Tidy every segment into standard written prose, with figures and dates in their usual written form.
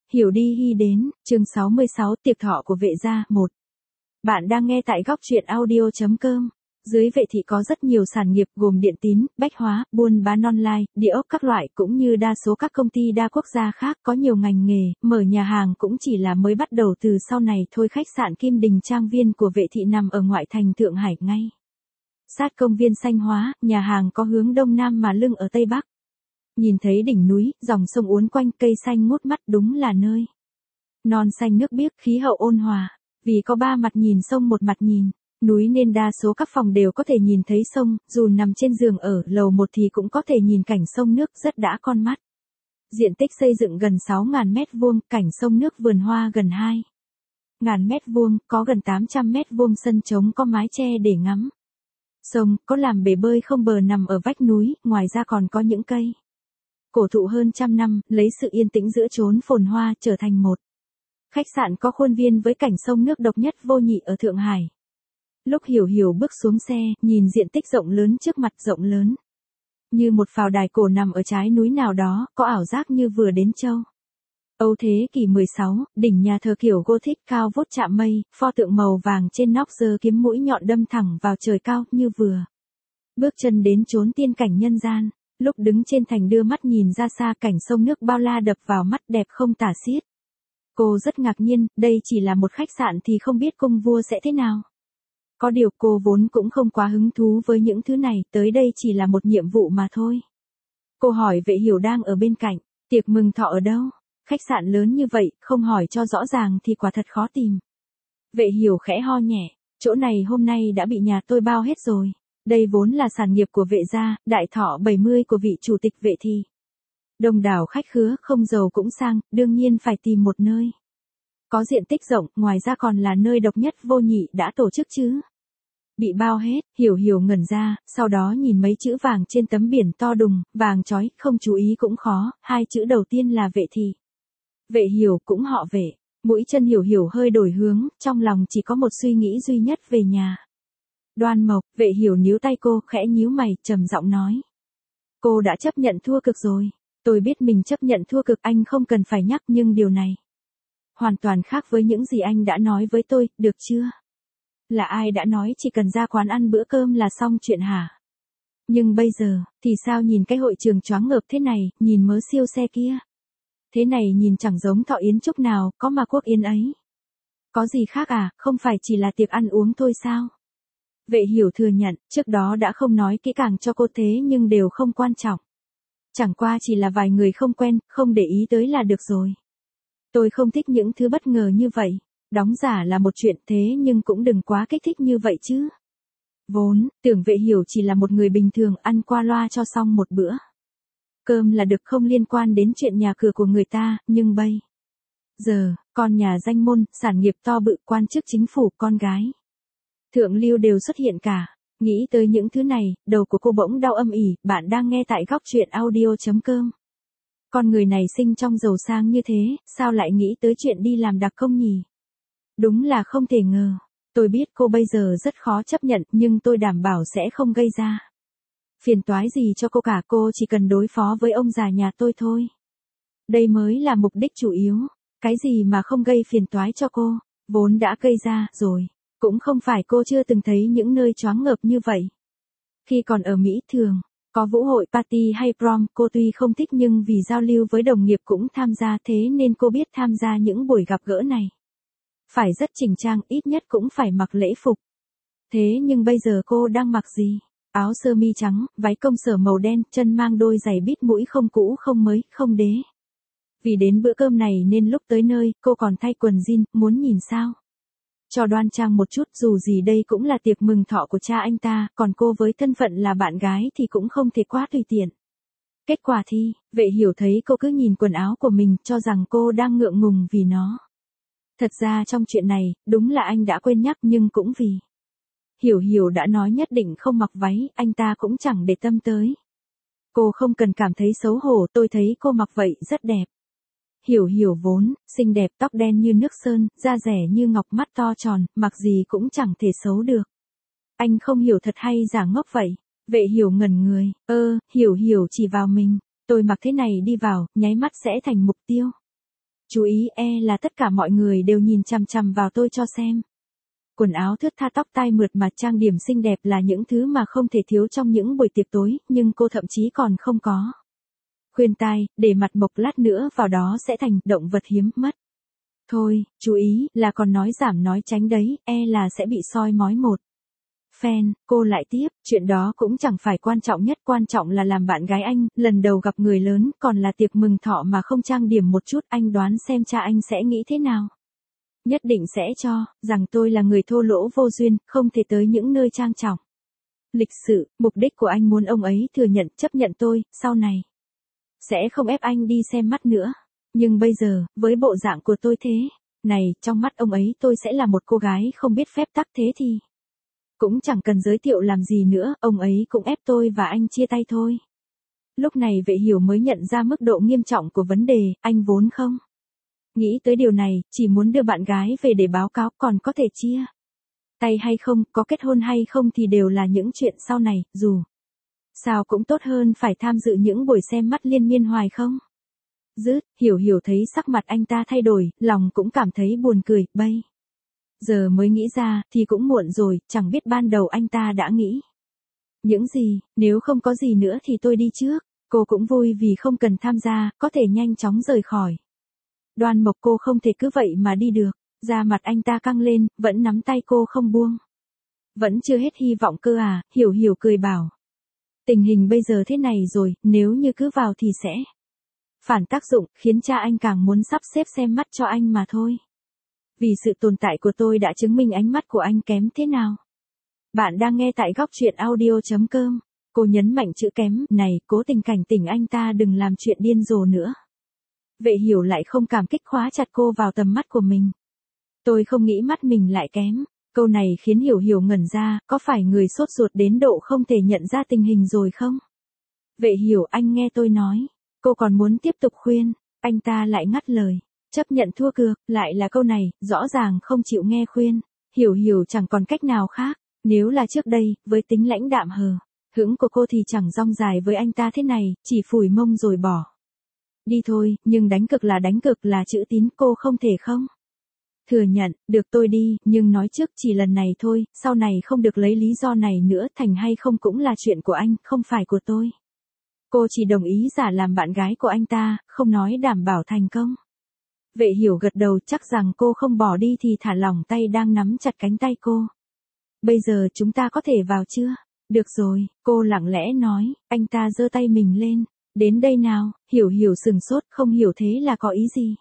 Hiểu đi hy đến, chương 66 tiệc thọ của vệ gia 1. Bạn đang nghe tại góc truyện audio.com. Dưới vệ thị có rất nhiều sản nghiệp gồm điện tín, bách hóa, buôn bán online, địa ốc các loại cũng như đa số các công ty đa quốc gia khác có nhiều ngành nghề, mở nhà hàng cũng chỉ là mới bắt đầu từ sau này thôi. Khách sạn Kim Đình Trang Viên của vệ thị nằm ở ngoại thành Thượng Hải ngay sát công viên Xanh Hóa, nhà hàng có hướng đông nam mà lưng ở tây bắc. Nhìn thấy đỉnh núi, dòng sông uốn quanh, cây xanh ngút mắt, đúng là nơi non xanh nước biếc, khí hậu ôn hòa. Vì có ba mặt nhìn sông một mặt nhìn núi nên đa số các phòng đều có thể nhìn thấy sông, dù nằm trên giường ở lầu 1 thì cũng có thể nhìn cảnh sông nước, rất đã con mắt. Diện tích xây dựng gần 6.000 mét vuông, cảnh sông nước vườn hoa gần 2.000 mét vuông, có gần 800 mét vuông sân trống có mái che để ngắm sông, có làm bể bơi không bờ nằm ở vách núi, ngoài ra còn có những cây cổ thụ hơn trăm năm, lấy sự yên tĩnh giữa chốn phồn hoa trở thành một khách sạn có khuôn viên với cảnh sông nước độc nhất vô nhị ở Thượng Hải. Lúc Hiểu bước xuống xe, nhìn diện tích rộng lớn trước mặt, rộng lớn như một pháo đài cổ nằm ở trái núi nào đó, có ảo giác như vừa đến châu Âu thế kỷ 16, đỉnh nhà thờ kiểu Gothic cao vút chạm mây, pho tượng màu vàng trên nóc giơ kiếm mũi nhọn đâm thẳng vào trời cao, như vừa bước chân đến chốn tiên cảnh nhân gian. Lúc đứng trên thành đưa mắt nhìn ra xa, cảnh sông nước bao la đập vào mắt, đẹp không tả xiết. Cô rất ngạc nhiên, đây chỉ là một khách sạn thì không biết cung vua sẽ thế nào. Có điều cô vốn cũng không quá hứng thú với những thứ này, tới đây chỉ là một nhiệm vụ mà thôi. Cô hỏi vệ Hiểu đang ở bên cạnh, tiệc mừng thọ ở đâu? Khách sạn lớn như vậy, không hỏi cho rõ ràng thì quả thật khó tìm. Vệ Hiểu khẽ ho nhẹ, chỗ này hôm nay đã bị nhà tôi bao hết rồi. Đây vốn là sản nghiệp của vệ gia, đại thọ 70 của vị chủ tịch vệ thị. Đông đảo khách khứa, không giàu cũng sang, đương nhiên phải tìm một nơi có diện tích rộng, ngoài ra còn là nơi độc nhất vô nhị đã tổ chức chứ. Bị bao hết, Hiểu ngẩn ra, sau đó nhìn mấy chữ vàng trên tấm biển to đùng, vàng chói, không chú ý cũng khó, hai chữ đầu tiên là vệ thị. Vệ Hiểu cũng họ vệ, mũi chân Hiểu hơi đổi hướng, trong lòng chỉ có một suy nghĩ duy nhất về nhà Đoan Mộc. Vệ Hiểu níu tay cô, khẽ nhíu mày, trầm giọng nói. Cô đã chấp nhận thua cực rồi. Tôi biết mình chấp nhận thua cực, anh không cần phải nhắc, nhưng điều này hoàn toàn khác với những gì anh đã nói với tôi, được chưa? Là ai đã nói chỉ cần ra quán ăn bữa cơm là xong chuyện hả? Nhưng bây giờ, thì sao? Nhìn cái hội trường choáng ngợp thế này, nhìn mớ siêu xe kia. Thế này nhìn chẳng giống thọ yến chúc nào, có mà quốc yến ấy. Có gì khác à, không phải chỉ là tiệc ăn uống thôi sao? Vệ Hiểu thừa nhận, trước đó đã không nói kỹ càng cho cô thế nhưng đều không quan trọng. Chẳng qua chỉ là vài người không quen, không để ý tới là được rồi. Tôi không thích những thứ bất ngờ như vậy. Đóng giả là một chuyện thế nhưng cũng đừng quá kích thích như vậy chứ. Vốn, tưởng Vệ Hiểu chỉ là một người bình thường ăn qua loa cho xong một bữa cơm là được, không liên quan đến chuyện nhà cửa của người ta, nhưng bây giờ, con nhà danh môn, sản nghiệp to bự, quan chức chính phủ, con gái thượng lưu đều xuất hiện cả. Nghĩ tới những thứ này, đầu của cô bỗng đau âm ỉ. Bạn đang nghe tại góc truyện audio.com. Con người này sinh trong giàu sang như thế, sao lại nghĩ tới chuyện đi làm đặc công nhỉ? Đúng là không thể ngờ. Tôi biết cô bây giờ rất khó chấp nhận, nhưng tôi đảm bảo sẽ không gây ra phiền toái gì cho cô cả, cô chỉ cần đối phó với ông già nhà tôi thôi. Đây mới là mục đích chủ yếu. Cái gì mà không gây phiền toái cho cô, vốn đã gây ra rồi. Cũng không phải cô chưa từng thấy những nơi choáng ngợp như vậy. Khi còn ở Mỹ thường có vũ hội, party hay prom, cô tuy không thích nhưng vì giao lưu với đồng nghiệp cũng tham gia, thế nên cô biết tham gia những buổi gặp gỡ này phải rất chỉnh trang, ít nhất cũng phải mặc lễ phục. Thế nhưng bây giờ cô đang mặc gì? Áo sơ mi trắng, váy công sở màu đen, chân mang đôi giày bít mũi không cũ không mới, không đế. Vì đến bữa cơm này nên lúc tới nơi, cô còn thay quần jean, muốn nhìn sao cho đoan trang một chút, dù gì đây cũng là tiệc mừng thọ của cha anh ta, còn cô với thân phận là bạn gái thì cũng không thể quá tùy tiện. Kết quả thì, Vệ Hiểu thấy cô cứ nhìn quần áo của mình, cho rằng cô đang ngượng ngùng vì nó. Thật ra trong chuyện này, đúng là anh đã quên nhắc, nhưng cũng vì Hiểu đã nói nhất định không mặc váy, anh ta cũng chẳng để tâm tới. Cô không cần cảm thấy xấu hổ, tôi thấy cô mặc vậy rất đẹp. Hiểu vốn xinh đẹp, tóc đen như nước sơn, da rẻ như ngọc, mắt to tròn, mặc gì cũng chẳng thể xấu được. Anh không hiểu thật hay giả ngốc vậy? Vệ Hiểu ngẩn người, Hiểu chỉ vào mình. Tôi mặc thế này đi vào, nháy mắt sẽ thành mục tiêu chú ý là tất cả mọi người đều nhìn chằm chằm vào tôi cho xem. Quần áo thướt tha, tóc tai mượt mà, trang điểm xinh đẹp là những thứ mà không thể thiếu trong những buổi tiệc tối, nhưng cô thậm chí còn không có. Khuyên tai, để mặt mộc lát nữa vào đó sẽ thành động vật hiếm mất. Thôi, chú ý, là còn nói giảm nói tránh đấy, là sẽ bị soi mói một. Fan, cô lại tiếp, chuyện đó cũng chẳng phải quan trọng nhất, quan trọng là làm bạn gái anh, lần đầu gặp người lớn, còn là tiệc mừng thọ mà không trang điểm một chút, anh đoán xem cha anh sẽ nghĩ thế nào. Nhất định sẽ cho, rằng tôi là người thô lỗ vô duyên, không thể tới những nơi trang trọng. Lịch sự, mục đích của anh muốn ông ấy thừa nhận, chấp nhận tôi, sau này. Sẽ không ép anh đi xem mắt nữa. Nhưng bây giờ, với bộ dạng của tôi thế, này, trong mắt ông ấy tôi sẽ là một cô gái không biết phép tắc, thế thì. Cũng chẳng cần giới thiệu làm gì nữa, ông ấy cũng ép tôi và anh chia tay thôi. Lúc này Vệ Hiểu mới nhận ra mức độ nghiêm trọng của vấn đề, anh vốn không nghĩ tới điều này, chỉ muốn đưa bạn gái về để báo cáo, còn có thể chia tay hay không, có kết hôn hay không thì đều là những chuyện sau này, dù sao cũng tốt hơn phải tham dự những buổi xem mắt liên miên hoài không. Hiểu thấy sắc mặt anh ta thay đổi, lòng cũng cảm thấy buồn cười, bây giờ mới nghĩ ra, thì cũng muộn rồi, chẳng biết ban đầu anh ta đã nghĩ những gì, nếu không có gì nữa thì tôi đi trước. Cô cũng vui vì không cần tham gia, có thể nhanh chóng rời khỏi. Đoan Mộc cô không thể cứ vậy mà đi được, da mặt anh ta căng lên, vẫn nắm tay cô không buông. Vẫn chưa hết hy vọng cơ à, Hiểu cười bảo. Tình hình bây giờ thế này rồi, nếu như cứ vào thì sẽ phản tác dụng, khiến cha anh càng muốn sắp xếp xem mắt cho anh mà thôi. Vì sự tồn tại của tôi đã chứng minh ánh mắt của anh kém thế nào. Bạn đang nghe tại góc truyện audio.com. Cô nhấn mạnh chữ kém này, cố tình cảnh tỉnh anh ta đừng làm chuyện điên rồ nữa. Vệ Hiểu lại không cảm kích, khóa chặt cô vào tầm mắt của mình. Tôi không nghĩ mắt mình lại kém. Câu này khiến Hiểu ngẩn ra, có phải người sốt ruột đến độ không thể nhận ra tình hình rồi không? Vệ Hiểu, anh nghe tôi nói. Cô còn muốn tiếp tục khuyên, anh ta lại ngắt lời. Chấp nhận thua cược, lại là câu này, rõ ràng không chịu nghe khuyên. Hiểu chẳng còn cách nào khác. Nếu là trước đây, với tính lãnh đạm hờ hững của cô thì chẳng rong dài với anh ta thế này, chỉ phủi mông rồi bỏ đi thôi, nhưng đánh cược là chữ tín, cô không thể không thừa nhận. Được, tôi đi, nhưng nói trước chỉ lần này thôi, sau này không được lấy lý do này nữa, thành hay không cũng là chuyện của anh, không phải của tôi. Cô chỉ đồng ý giả làm bạn gái của anh ta, không nói đảm bảo thành công. Vệ Hiểu gật đầu, chắc rằng cô không bỏ đi thì thả lỏng tay đang nắm chặt cánh tay cô. Bây giờ chúng ta có thể vào chưa? Được rồi, cô lặng lẽ nói, anh ta giơ tay mình lên. Đến đây nào, Hiểu sừng sốt, không hiểu thế là có ý gì.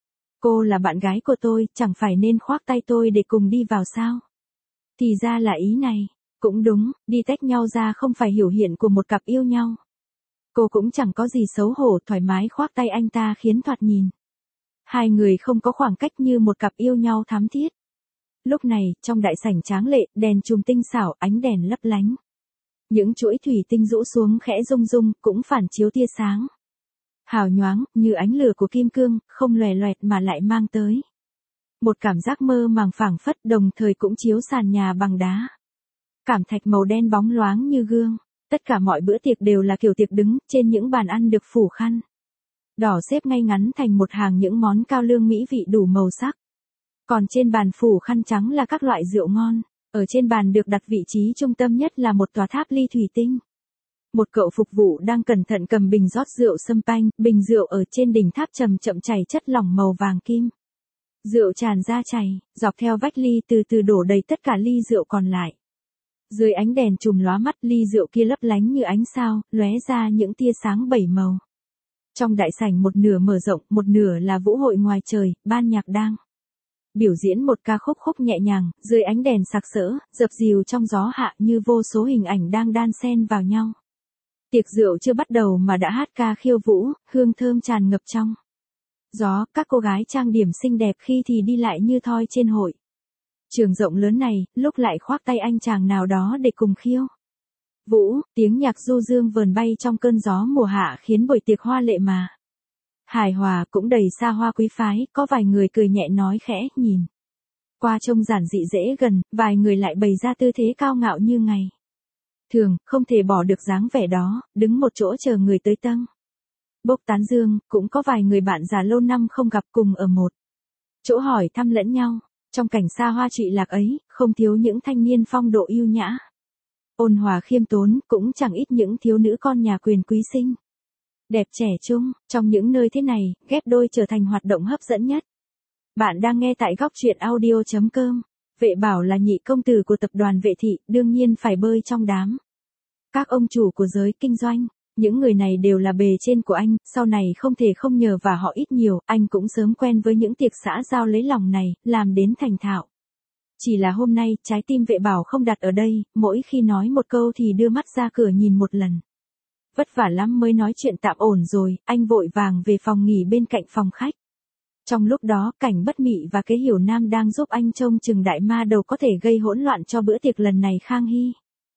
Cô là bạn gái của tôi, chẳng phải nên khoác tay tôi để cùng đi vào sao? Thì ra là ý này. Cũng đúng, đi tách nhau ra không phải biểu hiện của một cặp yêu nhau. Cô cũng chẳng có gì xấu hổ, thoải mái khoác tay anh ta khiến thoạt nhìn hai người không có khoảng cách như một cặp yêu nhau thắm thiết. Lúc này, trong đại sảnh tráng lệ, đèn chùm tinh xảo, ánh đèn lấp lánh. Những chuỗi thủy tinh rũ xuống khẽ rung rung, cũng phản chiếu tia sáng hào nhoáng, như ánh lửa của kim cương, không lòe loẹt mà lại mang tới một cảm giác mơ màng phảng phất, đồng thời cũng chiếu sàn nhà bằng đá cảm thạch màu đen bóng loáng như gương. Tất cả mọi bữa tiệc đều là kiểu tiệc đứng, trên những bàn ăn được phủ khăn đỏ xếp ngay ngắn thành một hàng những món cao lương mỹ vị đủ màu sắc. Còn trên bàn phủ khăn trắng là các loại rượu ngon. Ở trên bàn được đặt vị trí trung tâm nhất là một tòa tháp ly thủy tinh. Một cậu phục vụ đang cẩn thận cầm bình rót rượu champagne, bình rượu ở trên đỉnh tháp chậm chậm chảy chất lỏng màu vàng kim. Rượu tràn ra chảy, dọc theo vách ly từ từ đổ đầy tất cả ly rượu còn lại. Dưới ánh đèn chùm lóa mắt, ly rượu kia lấp lánh như ánh sao, lóe ra những tia sáng bảy màu. Trong đại sảnh một nửa mở rộng, một nửa là vũ hội ngoài trời, ban nhạc đang biểu diễn một ca khúc nhẹ nhàng, dưới ánh đèn sặc sỡ, dập dìu trong gió hạ như vô số hình ảnh đang đan xen vào nhau. Tiệc rượu chưa bắt đầu mà đã hát ca khiêu vũ, hương thơm tràn ngập trong gió, các cô gái trang điểm xinh đẹp khi thì đi lại như thoi trên hội trường rộng lớn này, lúc lại khoác tay anh chàng nào đó để cùng khiêu vũ, tiếng nhạc du dương vờn bay trong cơn gió mùa hạ khiến buổi tiệc hoa lệ mà hài hòa, cũng đầy xa hoa quý phái, có vài người cười nhẹ nói khẽ, nhìn qua trông giản dị dễ gần, vài người lại bày ra tư thế cao ngạo như ngày thường, không thể bỏ được dáng vẻ đó, đứng một chỗ chờ người tới tâng Bốc tán dương, cũng có vài người bạn già lâu năm không gặp cùng ở một chỗ hỏi thăm lẫn nhau. Trong cảnh xa hoa trụy lạc ấy, không thiếu những thanh niên phong độ yêu nhã, ôn hòa khiêm tốn, cũng chẳng ít những thiếu nữ con nhà quyền quý xinh đẹp trẻ trung. Trong những nơi thế này, ghép đôi trở thành hoạt động hấp dẫn nhất. Bạn đang nghe tại góc truyện audio.com. Vệ Bảo là nhị công tử của tập đoàn Vệ Thị, đương nhiên phải bơi trong đám các ông chủ của giới kinh doanh. Những người này đều là bề trên của anh, sau này không thể không nhờ vào họ ít nhiều, anh cũng sớm quen với những tiệc xã giao lấy lòng này, làm đến thành thạo. Chỉ là hôm nay, trái tim Vệ Bảo không đặt ở đây, mỗi khi nói một câu thì đưa mắt ra cửa nhìn một lần. Vất vả lắm mới nói chuyện tạm ổn rồi, anh vội vàng về phòng nghỉ bên cạnh phòng khách. Trong lúc đó, Cảnh Bất Mị và Kế Hiểu Nam đang giúp anh trông chừng đại ma đầu có thể gây hỗn loạn cho bữa tiệc lần này Khang Hy.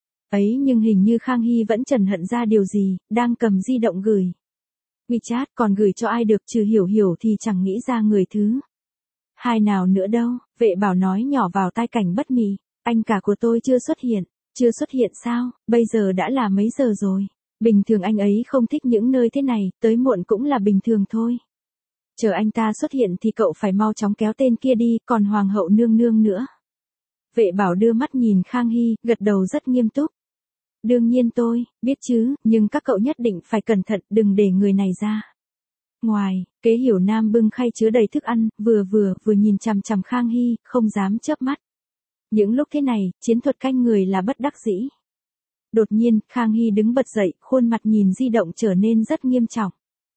Ấy nhưng hình như Khang Hy vẫn chần hận ra điều gì, đang cầm di động gửi WeChat, còn gửi cho ai được trừ Hiểu Hiểu thì chẳng nghĩ ra người thứ hai nào nữa đâu. Vệ Bảo nói nhỏ vào tai Cảnh Bất Mị, anh cả của tôi chưa xuất hiện. Chưa xuất hiện sao, bây giờ đã là mấy giờ rồi. Bình thường anh ấy không thích những nơi thế này, tới muộn cũng là bình thường thôi. Chờ anh ta xuất hiện thì cậu phải mau chóng kéo tên kia đi, còn Hoàng hậu nương nương nữa. Vệ Bảo đưa mắt nhìn Khang Hy, gật đầu rất nghiêm túc. Đương nhiên tôi biết chứ, nhưng các cậu nhất định phải cẩn thận, đừng để người này ra ngoài. Kế Hiểu Nam bưng khay chứa đầy thức ăn, vừa nhìn chằm chằm Khang Hy, không dám chớp mắt. Những lúc thế này, chiến thuật canh người là bất đắc dĩ. Đột nhiên, Khang Hy đứng bật dậy, khuôn mặt nhìn di động trở nên rất nghiêm trọng.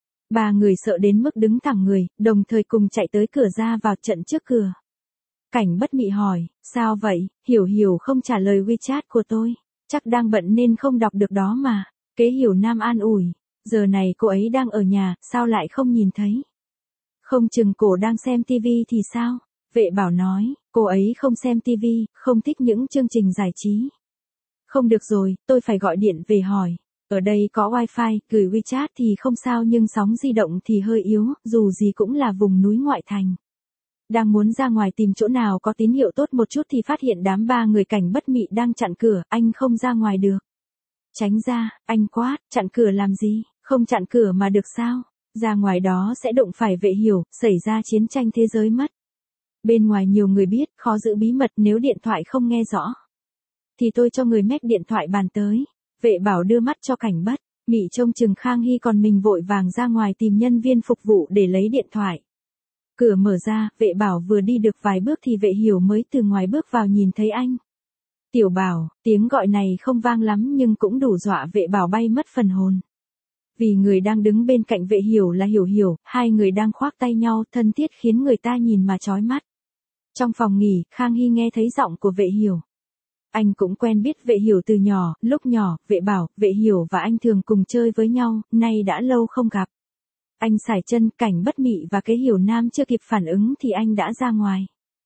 Ba người sợ đến mức đứng thẳng người, đồng thời cùng chạy tới cửa ra vào trận trước cửa. Cảnh Bất Mị hỏi, sao vậy, Hiểu Hiểu không trả lời WeChat của tôi. Chắc đang bận nên không đọc được đó mà. Kế Hiểu Nam an ủi, giờ này cô ấy đang ở nhà, sao lại không nhìn thấy? Không chừng cổ đang xem tivi thì sao? Vệ Bảo nói, cô ấy không xem tivi, không thích những chương trình giải trí. Không được rồi, tôi phải gọi điện về hỏi. Ở đây có wifi, gửi WeChat thì không sao nhưng sóng di động thì hơi yếu, dù gì cũng là vùng núi ngoại thành. Đang muốn ra ngoài tìm chỗ nào có tín hiệu tốt một chút thì phát hiện đám ba người Cảnh Bất Mị đang chặn cửa, anh không ra ngoài được. Tránh ra, anh quát, chặn cửa làm gì, không chặn cửa mà được sao? Ra ngoài đó sẽ đụng phải Vệ Hiểu, xảy ra chiến tranh thế giới mất. Bên ngoài nhiều người biết, khó giữ bí mật, nếu điện thoại không nghe rõ thì tôi cho người mách điện thoại bàn tới. Vệ Bảo đưa mắt cho Cảnh Bất Mị trông chừng Khang Hy, còn mình vội vàng ra ngoài tìm nhân viên phục vụ để lấy điện thoại. Cửa mở ra, Vệ Bảo vừa đi được vài bước thì Vệ Hiểu mới từ ngoài bước vào nhìn thấy anh. Tiểu Bảo, tiếng gọi này không vang lắm nhưng cũng đủ dọa Vệ Bảo bay mất phần hồn. Vì người đang đứng bên cạnh Vệ Hiểu là Hiểu Hiểu, hai người đang khoác tay nhau thân thiết khiến người ta nhìn mà chói mắt. Trong phòng nghỉ, Khang Hy nghe thấy giọng của Vệ Hiểu. Anh cũng quen biết Vệ Hiểu từ nhỏ, lúc nhỏ, Vệ Bảo, Vệ Hiểu và anh thường cùng chơi với nhau, nay đã lâu không gặp. Anh sải chân, Cảnh Bất Mị và Kế Hiểu Nam chưa kịp phản ứng thì anh đã ra ngoài.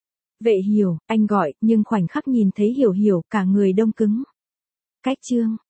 Vệ Hiểu, anh gọi, nhưng khoảnh khắc nhìn thấy Hiểu Hiểu, cả người đông cứng. Cách chương.